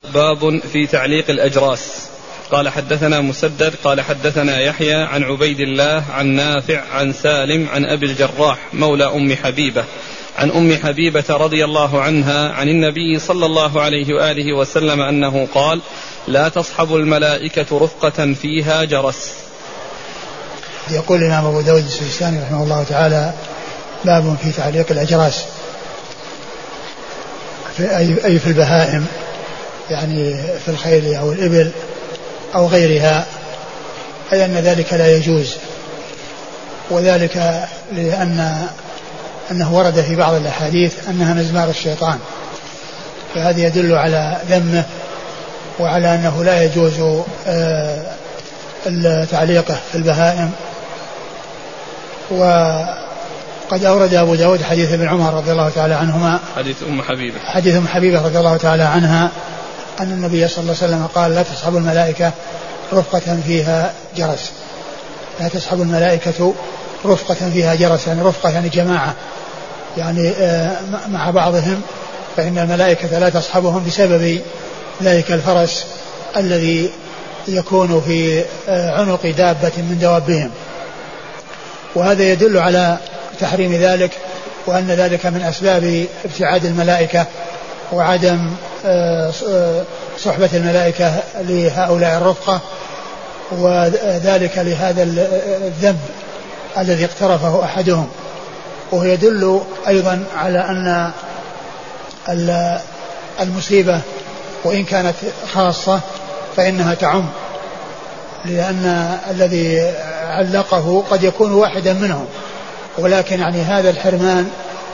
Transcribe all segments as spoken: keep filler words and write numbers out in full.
باب في تعليق الأجراس. قال حدثنا مسدد قال حدثنا يحيى عن عبيد الله عن نافع عن سالم عن أبي الجراح مولى أم حبيبة عن أم حبيبة رضي الله عنها عن النبي صلى الله عليه وآله وسلم أنه قال: لا تصحب الملائكة رفقة فيها جرس. يقول الإمام أبو داود السجستاني رحمه الله تعالى: باب في تعليق الأجراس، في أي في البهائم، يعني في الخيل أو الإبل أو غيرها، أي أن ذلك لا يجوز، وذلك لأن أنه ورد في بعض الأحاديث أنها مزمار الشيطان، فهذا يدل على ذمه وعلى أنه لا يجوز تعليقه في البهائم. وقد أورد أبو داود حديث ابن عمر رضي الله تعالى عنهما، حديث أم حبيبة حديث أم حبيبة رضي الله تعالى عنها أن النبي صلى الله عليه وسلم قال: لا تصحب الملائكة رفقة فيها جرس. لا تصحب الملائكة رفقة فيها جرس، يعني رفقة يعني جماعة، يعني مع بعضهم، فإن الملائكة لا تصحبهم بسبب ذلك الفرس الذي يكون في عنق دابة من دوابهم. وهذا يدل على تحريم ذلك، وأن ذلك من أسباب ابتعاد الملائكة وعدم صحبة الملائكة لهؤلاء الرفقة، وذلك لهذا الذنب الذي اقترفه أحدهم. وهو يدل أيضا على أن المصيبة وإن كانت خاصة فإنها تعم، لأن الذي علقه قد يكون واحدا منهم، ولكن يعني هذا الحرمان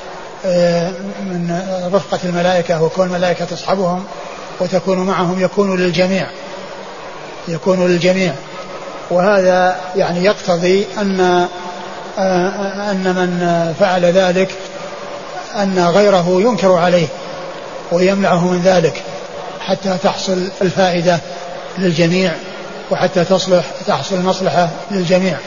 من رفقة الملائكة وكون الملائكة تصحبهم وتكون معهم يكون للجميع يكون للجميع وهذا يعني يقتضي أن أن من فعل ذلك أن غيره ينكر عليه ويمنعه من ذلك حتى تحصل الفائدة للجميع وحتى تصلح تحصل المصلحة للجميع.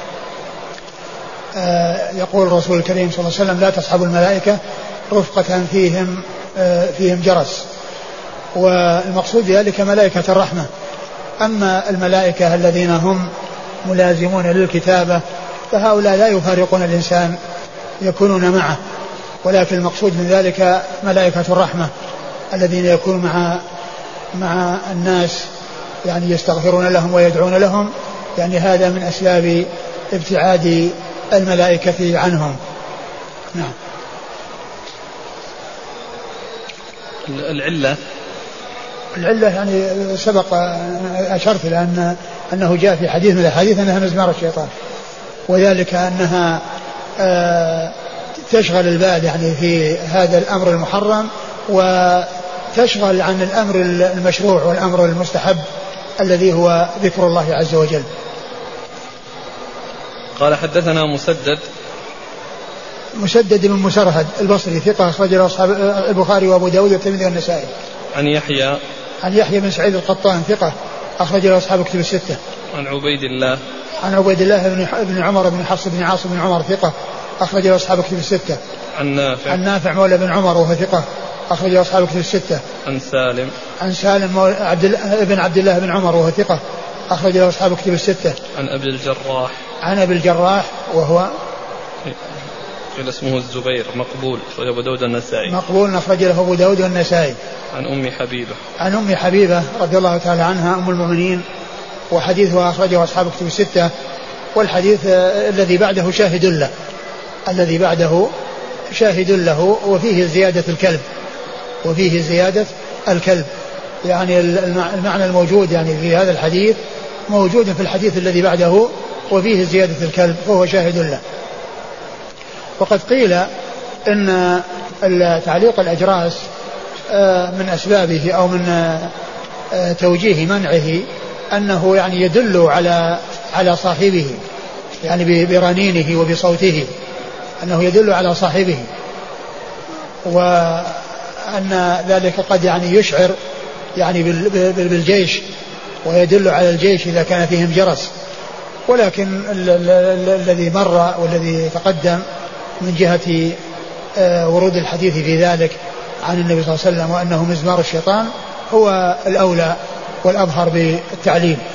يقول الرسول الكريم صلى الله عليه وسلم: لا تصحب الملائكة رفقة فيهم فيهم جرس. والمقصود بذلك ملائكة الرحمة. أما الملائكة الذين هم ملازمون للكتابة فهؤلاء لا يفارقون الإنسان، يكونون معه، ولكن المقصود من ذلك ملائكة الرحمة الذين يكونون مع مع الناس، يعني يستغفرون لهم ويدعون لهم، يعني هذا من أسباب ابتعاد الملائكة عنهم. نعم. العلة العلة يعني سبق أشرت إلى أن أنه جاء في حديث من الأحاديث أنها مزمار الشيطان، وذلك أنها تشغل البال يعني في هذا الأمر المحرم وتشغل عن الأمر المشروع والأمر المستحب الذي هو ذكر الله عز وجل. قال حدثنا مسدد مسدد بن مسرهد البصري ثقة أخرج له أصحاب البخاري وأبو داود والترمذي والنسائي. عن يحيى عن يحيى بن سعيد القطان ثقة أخرج له أصحاب الكتب الستة. عن عبيد الله عن عبيد الله بن عمر بن حفص بن عاصم بن عمر ثقة أخرج له أصحاب الكتب الستة. عن نافع عن نافع مولى بن عمر وهو ثقة أخرج له أصحاب الكتب الستة. عن سالم عن سالم عبد ابن عبد الله بن عمر وهو ثقة أخرج له أصحاب الكتب الستة. عن أبي الجراح عن أبي الجراح وهو قيل اسمه الزبير مقبول أخرج أبو داود النسائي مقبول أخرج له أبو داود والنسائي. عن أم حبيبة عن أم حبيبة رضي الله تعالى عنها أم المؤمنين، وحديثها أخرجه أصحاب الكتب الستة. والحديث الذي بعده شاهد له الذي بعده شاهد له وفيه زيادة الكلب وفيه زيادة الكلب يعني المعنى الموجود يعني في هذا الحديث موجود في الحديث الذي بعده وفيه زيادة الكلب فهو شاهد له. وقد قيل إن تعليق الأجراس من أسبابه أو من توجيه منعه أنه يعني يدل على على صاحبه، يعني برنينه وبصوته أنه يدل على صاحبه، وأن ذلك قد يعني يشعر يعني بالجيش ويدل على الجيش إذا كان فيهم جرس. ولكن الذي مر والذي تقدم من جهة ورود الحديث في ذلك عن النبي صلى الله عليه وسلم وأنه مزمار الشيطان هو الأولى والأظهر بالتعليم.